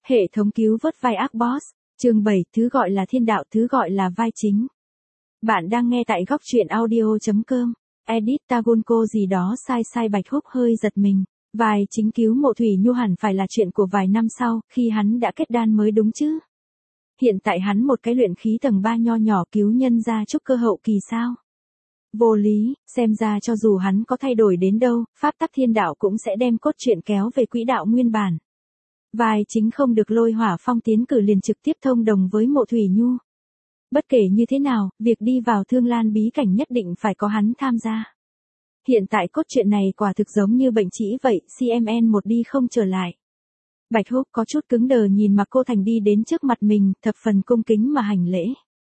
Hệ thống cứu vớt vai ác boss, chương 7, thứ gọi là thiên đạo, thứ gọi là vai chính. Bạn đang nghe tại góc truyện audio.com. Edit Tagunko gì đó sai Bạch Húc hơi giật mình. Vai chính cứu Mộ Thủy Nhu hẳn phải là chuyện của vài năm sau, khi hắn đã kết đan mới đúng chứ. Hiện tại hắn một cái luyện khí tầng 3 nho nhỏ cứu nhân ra trúc cơ hậu kỳ sao? Vô lý, xem ra cho dù hắn có thay đổi đến đâu, pháp tắc thiên đạo cũng sẽ đem cốt truyện kéo về quỹ đạo nguyên bản. Vai chính không được lôi hỏa phong tiến cử liền trực tiếp thông đồng với Mộ Thủy Nhu. Bất kể như thế nào, việc đi vào Thương Lan bí cảnh nhất định phải có hắn tham gia. Hiện tại cốt truyện này quả thực giống như bệnh trĩ vậy, CMN một đi không trở lại. Bạch Húc có chút cứng đờ nhìn Mạc Cô Thành đi đến trước mặt mình, thập phần cung kính mà hành lễ.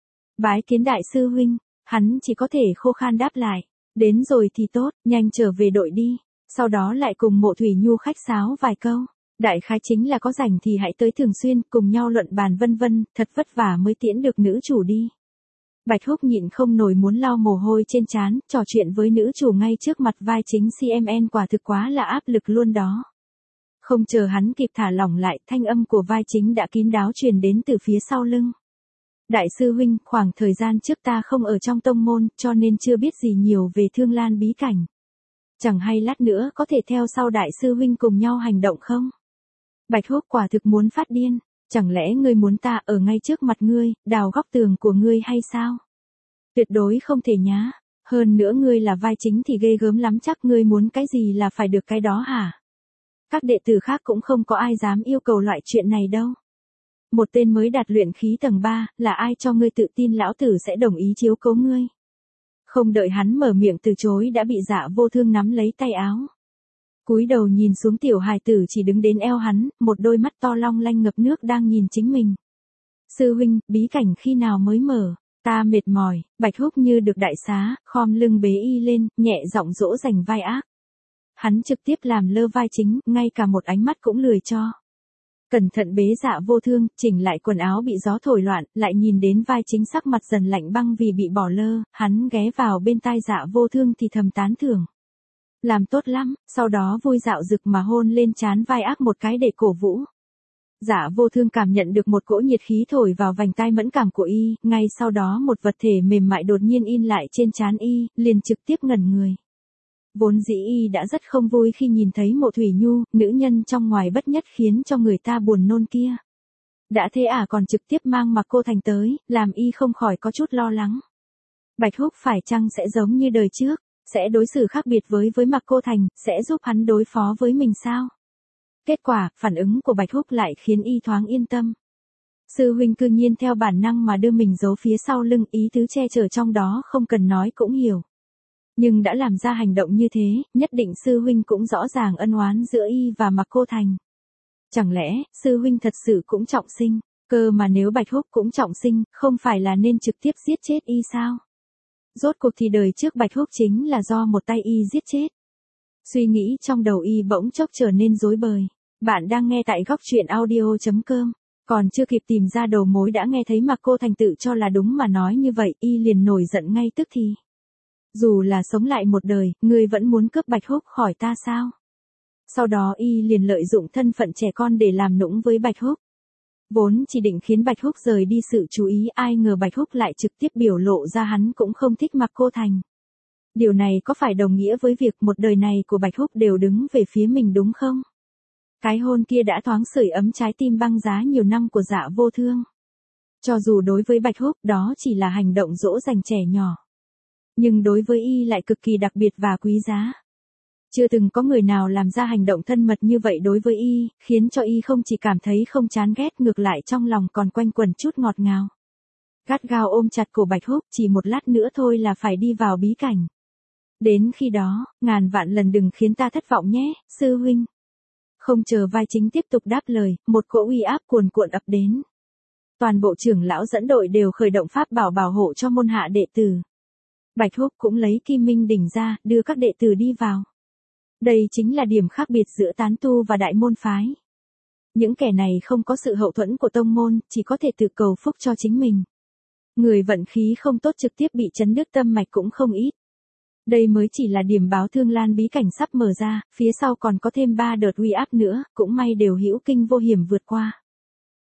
Bái kiến đại sư huynh, hắn chỉ có thể khô khan đáp lại. Đến rồi thì tốt, nhanh trở về đội đi. Sau đó lại cùng Mộ Thủy Nhu khách sáo vài câu. Đại khái chính là có rảnh thì hãy tới thường xuyên, cùng nhau luận bàn vân vân, thật vất vả mới tiễn được nữ chủ đi. Bạch Húc nhịn không nổi muốn lau mồ hôi trên trán, trò chuyện với nữ chủ ngay trước mặt vai chính CMN quả thực quá là áp lực luôn đó. Không chờ hắn kịp thả lỏng lại, thanh âm của vai chính đã kín đáo truyền đến từ phía sau lưng. Đại sư huynh, khoảng thời gian trước ta không ở trong tông môn, cho nên chưa biết gì nhiều về Thương Lan bí cảnh. Chẳng hay lát nữa có thể theo sau đại sư huynh cùng nhau hành động không? Bạch Húc quả thực muốn phát điên, chẳng lẽ ngươi muốn ta ở ngay trước mặt ngươi, đào góc tường của ngươi hay sao? Tuyệt đối không thể nhá, hơn nữa ngươi là vai chính thì ghê gớm lắm, chắc ngươi muốn cái gì là phải được cái đó hả? Các đệ tử khác cũng không có ai dám yêu cầu loại chuyện này đâu. Một tên mới đạt luyện khí tầng 3, là ai cho ngươi tự tin lão tử sẽ đồng ý chiếu cố ngươi? Không đợi hắn mở miệng từ chối đã bị Dạ Vô Thương nắm lấy tay áo. Cúi đầu nhìn xuống tiểu hài tử chỉ đứng đến eo hắn, một đôi mắt to long lanh ngập nước đang nhìn chính mình. Sư huynh, bí cảnh khi nào mới mở? Ta mệt mỏi. Bạch Húc như được đại xá, khom lưng bế y lên, nhẹ giọng dỗ dành vai ác. Hắn trực tiếp làm lơ vai chính, ngay cả một ánh mắt cũng lười cho. Cẩn thận bế Dạ Vô Thương, chỉnh lại quần áo bị gió thổi loạn, lại nhìn đến vai chính sắc mặt dần lạnh băng vì bị bỏ lơ, hắn ghé vào bên tai Dạ Vô Thương thì thầm tán thưởng. Làm tốt lắm, sau đó vui dạo rực mà hôn lên trán vai ác một cái để cổ vũ. Dạ Vô Thương cảm nhận được một cỗ nhiệt khí thổi vào vành tai mẫn cảm của y, ngay sau đó một vật thể mềm mại đột nhiên in lại trên trán y, liền trực tiếp ngẩn người. Vốn dĩ y đã rất không vui khi nhìn thấy Mộ Thủy Nhu, nữ nhân trong ngoài bất nhất khiến cho người ta buồn nôn kia. Đã thế còn trực tiếp mang Mạc Cô Thành tới, làm y không khỏi có chút lo lắng. Bạch Húc phải chăng sẽ giống như đời trước, sẽ đối xử khác biệt với Mạc Cô Thành, sẽ giúp hắn đối phó với mình sao? Kết quả, phản ứng của Bạch Húc lại khiến y thoáng yên tâm. Sư huynh cư nhiên theo bản năng mà đưa mình giấu phía sau lưng, ý tứ che chở trong đó không cần nói cũng hiểu. Nhưng đã làm ra hành động như thế, nhất định sư huynh cũng rõ ràng ân oán giữa y và Mạc Cô Thành. Chẳng lẽ, sư huynh thật sự cũng trọng sinh, cơ mà nếu Bạch Húc cũng trọng sinh, không phải là nên trực tiếp giết chết y sao? Rốt cuộc thì đời trước Bạch Húc chính là do một tay y giết chết. Suy nghĩ trong đầu y bỗng chốc trở nên rối bời. Bạn đang nghe tại góc truyện audio.com. Còn chưa kịp tìm ra đầu mối đã nghe thấy Mạc Cô Thành tự cho là đúng mà nói như vậy, y liền nổi giận ngay tức thì. Dù là sống lại một đời, ngươi vẫn muốn cướp Bạch Húc khỏi ta sao? Sau đó y liền lợi dụng thân phận trẻ con để làm nũng với Bạch Húc. Vốn chỉ định khiến Bạch Húc rời đi sự chú ý, ai ngờ Bạch Húc lại trực tiếp biểu lộ ra hắn cũng không thích Mạc Cô Thành. Điều này có phải đồng nghĩa với việc một đời này của Bạch Húc đều đứng về phía mình đúng không? Cái hôn kia đã thoáng sưởi ấm trái tim băng giá nhiều năm của Dạ Vô Thương. Cho dù đối với Bạch Húc đó chỉ là hành động dỗ dành trẻ nhỏ, nhưng đối với y lại cực kỳ đặc biệt và quý giá. Chưa từng có người nào làm ra hành động thân mật như vậy đối với y, khiến cho y không chỉ cảm thấy không chán ghét, ngược lại trong lòng còn quanh quẩn chút ngọt ngào. Gắt gao ôm chặt cổ Bạch Húc, chỉ một lát nữa thôi là phải đi vào bí cảnh. Đến khi đó, ngàn vạn lần đừng khiến ta thất vọng nhé, sư huynh. Không chờ vai chính tiếp tục đáp lời, một cỗ uy áp cuồn cuộn ập đến. Toàn bộ trưởng lão dẫn đội đều khởi động pháp bảo bảo hộ cho môn hạ đệ tử. Bạch Húc cũng lấy Kim Minh đỉnh ra, đưa các đệ tử đi vào. Đây chính là điểm khác biệt giữa tán tu và đại môn phái. Những kẻ này không có sự hậu thuẫn của tông môn, chỉ có thể tự cầu phúc cho chính mình. Người vận khí không tốt trực tiếp bị chấn đứt tâm mạch cũng không ít. Đây mới chỉ là điểm báo Thương Lan bí cảnh sắp mở ra, phía sau còn có thêm 3 đợt uy áp nữa, cũng may đều hữu kinh vô hiểm vượt qua.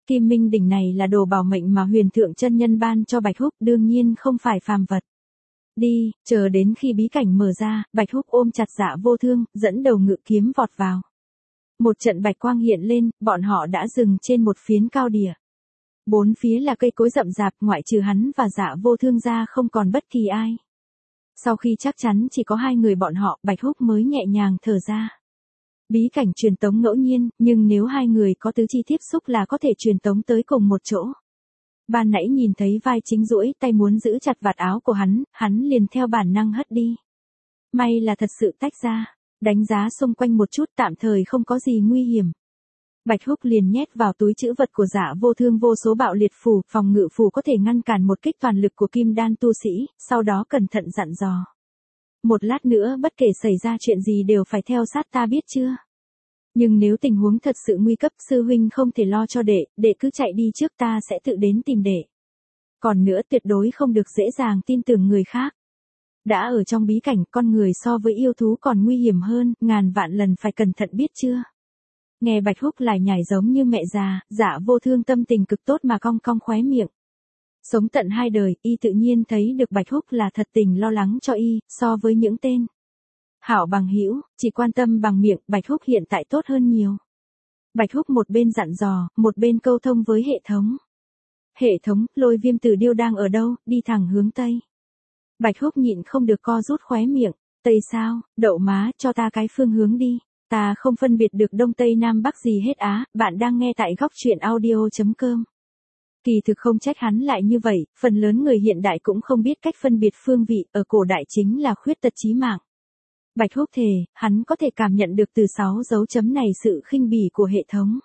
Kim Minh đỉnh này là đồ bảo mệnh mà huyền thượng chân nhân ban cho Bạch Húc, đương nhiên không phải phàm vật. Đi, chờ đến khi bí cảnh mở ra, Bạch Húc ôm chặt Dạ Vô Thương, dẫn đầu ngự kiếm vọt vào. Một trận bạch quang hiện lên, bọn họ đã dừng trên một phiến cao địa. Bốn phía là cây cối rậm rạp, ngoại trừ hắn và Dạ Vô Thương ra không còn bất kỳ ai. Sau khi chắc chắn chỉ có hai người bọn họ, Bạch Húc mới nhẹ nhàng thở ra. Bí cảnh truyền tống ngẫu nhiên, nhưng nếu hai người có tứ chi tiếp xúc là có thể truyền tống tới cùng một chỗ. Ban nãy nhìn thấy vai chính duỗi tay muốn giữ chặt vạt áo của hắn liền theo bản năng hất đi. May là thật sự tách ra, đánh giá xung quanh một chút tạm thời không có gì nguy hiểm. Bạch Húc liền nhét vào túi trữ vật của Dạ Vô Thương vô số bạo liệt phù, phòng ngự phù có thể ngăn cản một kích toàn lực của kim đan tu sĩ, sau đó cẩn thận dặn dò. Một lát nữa bất kể xảy ra chuyện gì đều phải theo sát ta biết chưa? Nhưng nếu tình huống thật sự nguy cấp sư huynh không thể lo cho đệ cứ chạy đi trước ta sẽ tự đến tìm đệ. Còn nữa tuyệt đối không được dễ dàng tin tưởng người khác. Đã ở trong bí cảnh con người so với yêu thú còn nguy hiểm hơn, ngàn vạn lần phải cẩn thận biết chưa? Nghe Bạch Húc lại nhảy giống như mẹ già, Dạ Vô Thương tâm tình cực tốt mà cong cong khóe miệng. Sống tận hai đời, y tự nhiên thấy được Bạch Húc là thật tình lo lắng cho y, so với những tên hảo bằng hữu, chỉ quan tâm bằng miệng, Bạch Húc hiện tại tốt hơn nhiều. Bạch Húc một bên dặn dò, một bên câu thông với hệ thống. Hệ thống, Lôi Viêm Tử Điêu đang ở đâu, đi thẳng hướng Tây. Bạch Húc nhịn không được co rút khóe miệng, Tây sao, đậu má, cho ta cái phương hướng đi. Ta không phân biệt được Đông Tây Nam Bắc gì hết á, bạn đang nghe tại góc truyện audio.com. Kỳ thực không trách hắn lại như vậy, phần lớn người hiện đại cũng không biết cách phân biệt phương vị, ở cổ đại chính là khuyết tật chí mạng. Bạch Húc thề, hắn có thể cảm nhận được từ 6 dấu chấm này sự khinh bỉ của hệ thống.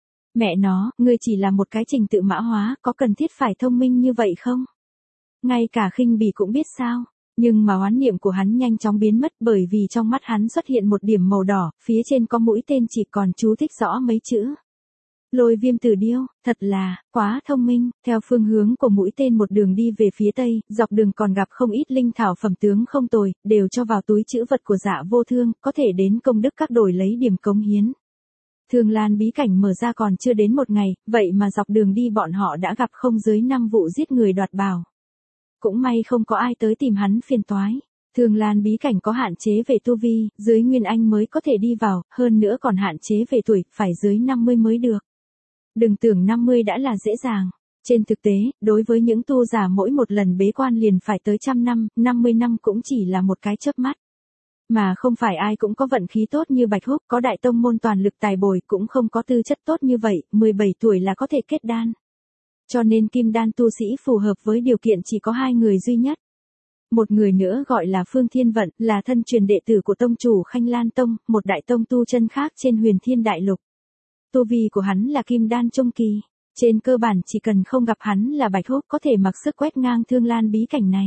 Mẹ nó, ngươi chỉ là một cái trình tự mã hóa, có cần thiết phải thông minh như vậy không? Ngay cả khinh bỉ cũng biết sao? Nhưng mà oán niệm của hắn nhanh chóng biến mất bởi vì trong mắt hắn xuất hiện một điểm màu đỏ, phía trên có mũi tên chỉ còn chú thích rõ mấy chữ. Lôi Viêm Tử Điêu, thật là, quá thông minh, theo phương hướng của mũi tên một đường đi về phía tây, dọc đường còn gặp không ít linh thảo phẩm tướng không tồi, đều cho vào túi trữ vật của Dạ Vô Thương, có thể đến công đức các đổi lấy điểm cống hiến. Thương Lan bí cảnh mở ra còn chưa đến một ngày, vậy mà dọc đường đi bọn họ đã gặp không dưới 5 vụ giết người đoạt bảo. Cũng may không có ai tới tìm hắn phiền toái. Thương Lan bí cảnh có hạn chế về tu vi, dưới Nguyên Anh mới có thể đi vào, hơn nữa còn hạn chế về tuổi, phải dưới 50 mới được. Đừng tưởng 50 đã là dễ dàng. Trên thực tế, đối với những tu giả mỗi một lần bế quan liền phải tới 100 năm, 50 năm cũng chỉ là một cái chớp mắt. Mà không phải ai cũng có vận khí tốt như Bạch Húc, có đại tông môn toàn lực tài bồi, cũng không có tư chất tốt như vậy, 17 tuổi là có thể kết đan. Cho nên kim đan tu sĩ phù hợp với điều kiện chỉ có hai người duy nhất. Một người nữa gọi là Phương Thiên Vận, là thân truyền đệ tử của tông chủ Khanh Lan Tông, một đại tông tu chân khác trên Huyền Thiên Đại Lục. Tu vi của hắn là kim đan trung kỳ. Trên cơ bản chỉ cần không gặp hắn là Bạch Húc có thể mặc sức quét ngang Thương Lan bí cảnh này.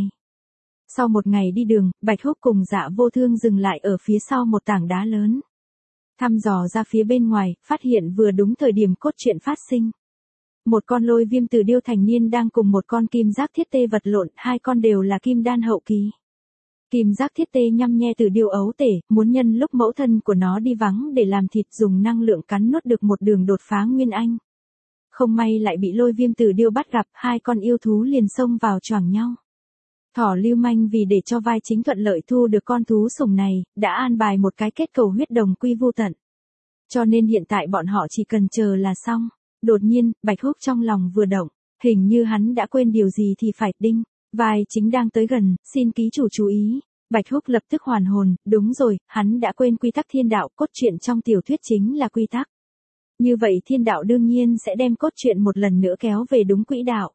Sau một ngày đi đường, Bạch Húc cùng Dạ Vô Thương dừng lại ở phía sau một tảng đá lớn. Thăm dò ra phía bên ngoài, phát hiện vừa đúng thời điểm cốt truyện phát sinh. Một con Lôi Viêm Tử Điêu thành niên đang cùng một con Kim Giác Thiết Tê vật lộn, hai con đều là kim đan hậu kỳ. Kim Giác Thiết Tê nhăm nhe Tử Điêu ấu tể, muốn nhân lúc mẫu thân của nó đi vắng để làm thịt dùng năng lượng cắn nuốt được một đường đột phá Nguyên Anh. Không may lại bị Lôi Viêm Tử Điêu bắt gặp, hai con yêu thú liền xông vào choảng nhau. Thỏ lưu manh vì để cho vai chính thuận lợi thu được con thú sủng này, đã an bài một cái kết cầu huyết đồng quy vu tận. Cho nên hiện tại bọn họ chỉ cần chờ là xong. Đột nhiên, Bạch Húc trong lòng vừa động, hình như hắn đã quên điều gì thì phải đinh. Vai chính đang tới gần, xin ký chủ chú ý. Bạch Húc lập tức hoàn hồn, đúng rồi, hắn đã quên quy tắc thiên đạo, cốt truyện trong tiểu thuyết chính là quy tắc. Như vậy thiên đạo đương nhiên sẽ đem cốt truyện một lần nữa kéo về đúng quỹ đạo.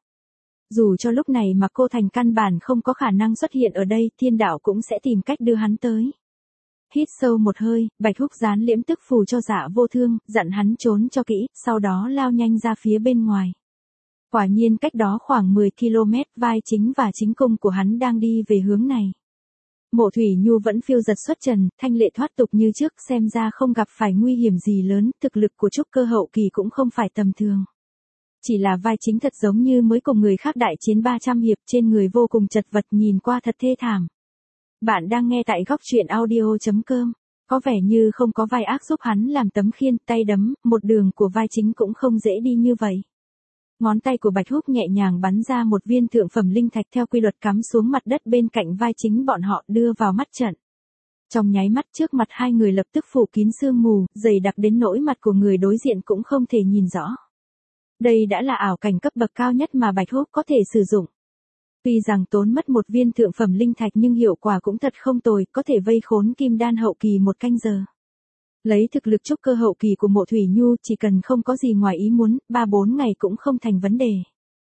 Dù cho lúc này mà cô thành căn bản không có khả năng xuất hiện ở đây, thiên đạo cũng sẽ tìm cách đưa hắn tới. Hít sâu một hơi, Bạch Húc dán liễm tức phù cho Dạ Vô Thương, dặn hắn trốn cho kỹ, sau đó lao nhanh ra phía bên ngoài. Quả nhiên cách đó khoảng 10 km, vai chính và chính cung của hắn đang đi về hướng này. Mộ Thủy Nhu vẫn phiêu giật xuất trần, thanh lệ thoát tục như trước, xem ra không gặp phải nguy hiểm gì lớn, thực lực của trúc cơ hậu kỳ cũng không phải tầm thường. Chỉ là vai chính thật giống như mới cùng người khác đại chiến 300 hiệp, trên người vô cùng chật vật, nhìn qua thật thê thảm. Bạn đang nghe tại góc truyện audio.com. Có vẻ như không có vai ác giúp hắn làm tấm khiên, tay đấm, một đường của vai chính cũng không dễ đi như vậy. Ngón tay của Bạch Húc nhẹ nhàng bắn ra một viên thượng phẩm linh thạch theo quy luật cắm xuống mặt đất bên cạnh vai chính bọn họ đưa vào mắt trận. Trong nháy mắt trước mặt hai người lập tức phủ kín sương mù, dày đặc đến nỗi mặt của người đối diện cũng không thể nhìn rõ. Đây đã là ảo cảnh cấp bậc cao nhất mà Bạch Húc có thể sử dụng. Tuy rằng tốn mất một viên thượng phẩm linh thạch nhưng hiệu quả cũng thật không tồi, có thể vây khốn kim đan hậu kỳ một canh giờ. Lấy thực lực trúc cơ hậu kỳ của Mộ Thủy Nhu chỉ cần không có gì ngoài ý muốn, 3-4 ngày cũng không thành vấn đề.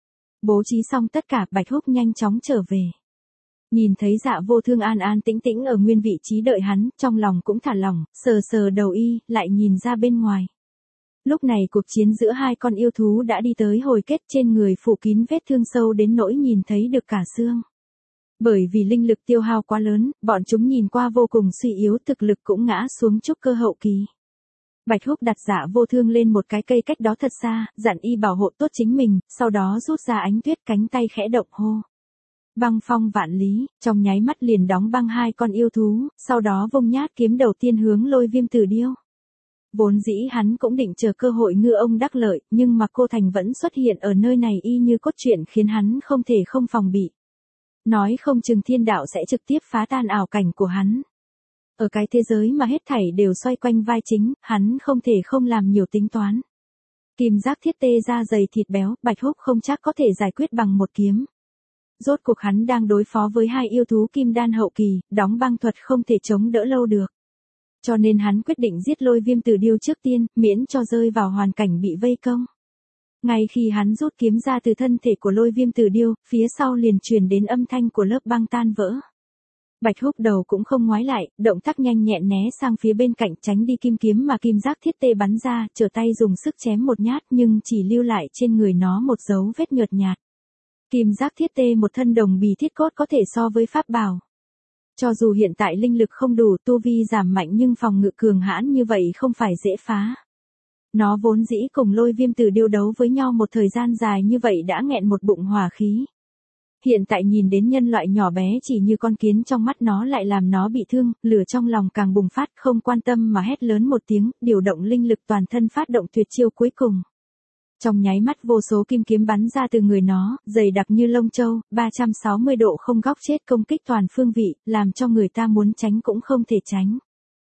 Bố trí xong tất cả, Bạch Húc nhanh chóng trở về. Nhìn thấy Dạ Vô Thương an an tĩnh tĩnh ở nguyên vị trí đợi hắn, trong lòng cũng thả lỏng, sờ sờ đầu y, lại nhìn ra bên ngoài. Lúc này cuộc chiến giữa hai con yêu thú đã đi tới hồi kết, trên người phủ kín vết thương sâu đến nỗi nhìn thấy được cả xương. Bởi vì linh lực tiêu hao quá lớn, bọn chúng nhìn qua vô cùng suy yếu, thực lực cũng ngã xuống trúc cơ hậu kỳ. Bạch Húc đặt Dạ Vô Thương lên một cái cây cách đó thật xa, dặn y bảo hộ tốt chính mình, sau đó rút ra ánh tuyết, cánh tay khẽ động hô. Băng phong vạn lý, trong nháy mắt liền đóng băng hai con yêu thú, sau đó vung nhát kiếm đầu tiên hướng Lôi Viêm Tử Điêu. Vốn dĩ hắn cũng định chờ cơ hội ngư ông đắc lợi, nhưng mà cô Thành vẫn xuất hiện ở nơi này y như cốt truyện khiến hắn không thể không phòng bị. Nói không chừng thiên đạo sẽ trực tiếp phá tan ảo cảnh của hắn. Ở cái thế giới mà hết thảy đều xoay quanh vai chính, hắn không thể không làm nhiều tính toán. Kim giác thiết tê da dày thịt béo, Bạch Húc không chắc có thể giải quyết bằng một kiếm. Rốt cuộc hắn đang đối phó với hai yêu thú kim đan hậu kỳ, đóng băng thuật không thể chống đỡ lâu được. Cho nên hắn quyết định giết Lôi Viêm Tử Điêu trước tiên, miễn cho rơi vào hoàn cảnh bị vây công. Ngay khi hắn rút kiếm ra từ thân thể của Lôi Viêm Tử Điêu, phía sau liền truyền đến âm thanh của lớp băng tan vỡ. Bạch Húc đầu cũng không ngoái lại, động tác nhanh nhẹn né sang phía bên cạnh tránh đi kim kiếm mà kim giác thiết tê bắn ra, trở tay dùng sức chém một nhát nhưng chỉ lưu lại trên người nó một dấu vết nhợt nhạt. Kim giác thiết tê một thân đồng bì thiết cốt có thể so với pháp bảo. Cho dù hiện tại linh lực không đủ, tu vi giảm mạnh nhưng phòng ngự cường hãn như vậy không phải dễ phá. Nó vốn dĩ cùng Lôi Viêm Tử Điêu đấu với nhau một thời gian dài như vậy đã nghẹn một bụng hỏa khí. Hiện tại nhìn đến nhân loại nhỏ bé chỉ như con kiến trong mắt nó lại làm nó bị thương, lửa trong lòng càng bùng phát, không quan tâm mà hét lớn một tiếng, điều động linh lực toàn thân phát động tuyệt chiêu cuối cùng. Trong nháy mắt vô số kim kiếm bắn ra từ người nó, dày đặc như lông châu, 360 độ không góc chết công kích toàn phương vị, làm cho người ta muốn tránh cũng không thể tránh.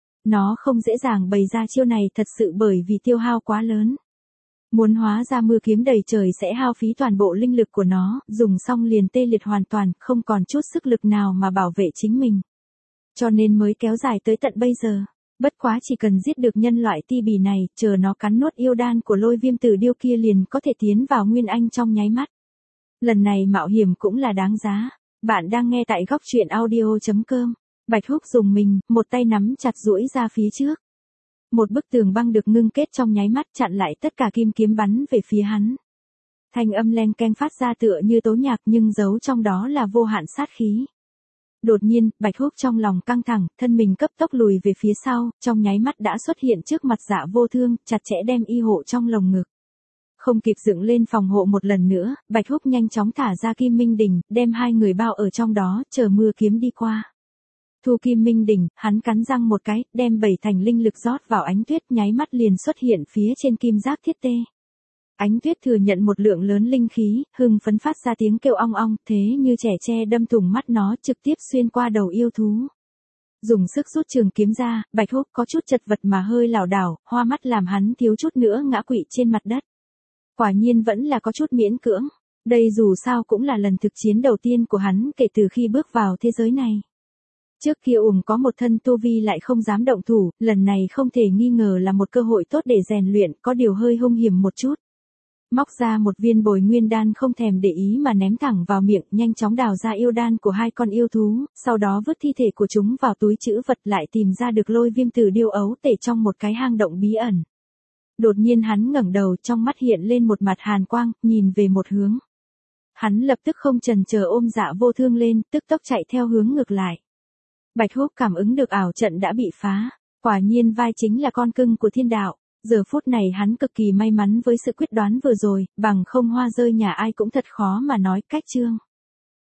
Nó không dễ dàng bày ra chiêu này thật sự bởi vì tiêu hao quá lớn. Muốn hóa ra mưa kiếm đầy trời sẽ hao phí toàn bộ linh lực của nó, dùng xong liền tê liệt hoàn toàn, không còn chút sức lực nào mà bảo vệ chính mình. Cho nên mới kéo dài tới tận bây giờ. Bất quá chỉ cần giết được nhân loại ti bì này, chờ nó cắn nuốt yêu đan của Lôi Viêm Tử Điêu kia liền có thể tiến vào Nguyên Anh trong nháy mắt. Lần này mạo hiểm cũng là đáng giá. Bạn đang nghe tại góc truyện audio.com. Bạch Húc dùng mình, một tay nắm chặt duỗi ra phía trước. Một bức tường băng được ngưng kết trong nháy mắt chặn lại tất cả kim kiếm bắn về phía hắn. Thanh âm len keng phát ra tựa như tố nhạc nhưng giấu trong đó là vô hạn sát khí. Đột nhiên, Bạch Húc trong lòng căng thẳng, thân mình cấp tốc lùi về phía sau, trong nháy mắt đã xuất hiện trước mặt Dạ Vô Thương, chặt chẽ đem y hộ trong lồng ngực. Không kịp dựng lên phòng hộ một lần nữa, Bạch Húc nhanh chóng thả ra Kim Minh Đỉnh, đem hai người bao ở trong đó, chờ mưa kiếm đi qua. Thu Kim Minh Đỉnh, hắn cắn răng một cái, đem 7 thành linh lực rót vào ánh tuyết, nháy mắt liền xuất hiện phía trên kim giác thiết tê. Ánh tuyết thừa nhận một lượng lớn linh khí, hưng phấn phát ra tiếng kêu ong ong, thế như trẻ tre đâm thủng mắt nó trực tiếp xuyên qua đầu yêu thú. Dùng sức rút trường kiếm ra, Bạch Húc có chút chật vật mà hơi lảo đảo, hoa mắt làm hắn thiếu chút nữa ngã quỵ trên mặt đất. Quả nhiên vẫn là có chút miễn cưỡng, đây dù sao cũng là lần thực chiến đầu tiên của hắn kể từ khi bước vào thế giới này. Trước kia có một thân tu vi lại không dám động thủ, lần này không thể nghi ngờ là một cơ hội tốt để rèn luyện, có điều hơi hung hiểm một chút. Móc ra một viên bồi nguyên đan không thèm để ý mà ném thẳng vào miệng, nhanh chóng đào ra yêu đan của hai con yêu thú, sau đó vứt thi thể của chúng vào túi trữ vật, lại tìm ra được Lôi Viêm Tử Điêu ấu tể trong một cái hang động bí ẩn. Đột nhiên hắn ngẩng đầu, trong mắt hiện lên một mặt hàn quang, nhìn về một hướng. Hắn lập tức không chần chờ ôm Dạ Vô Thương lên, tức tốc chạy theo hướng ngược lại. Bạch Húc cảm ứng được ảo trận đã bị phá, quả nhiên vai chính là con cưng của thiên đạo. Giờ phút này hắn cực kỳ may mắn với sự quyết đoán vừa rồi, bằng không hoa rơi nhà ai cũng thật khó mà nói cách chương.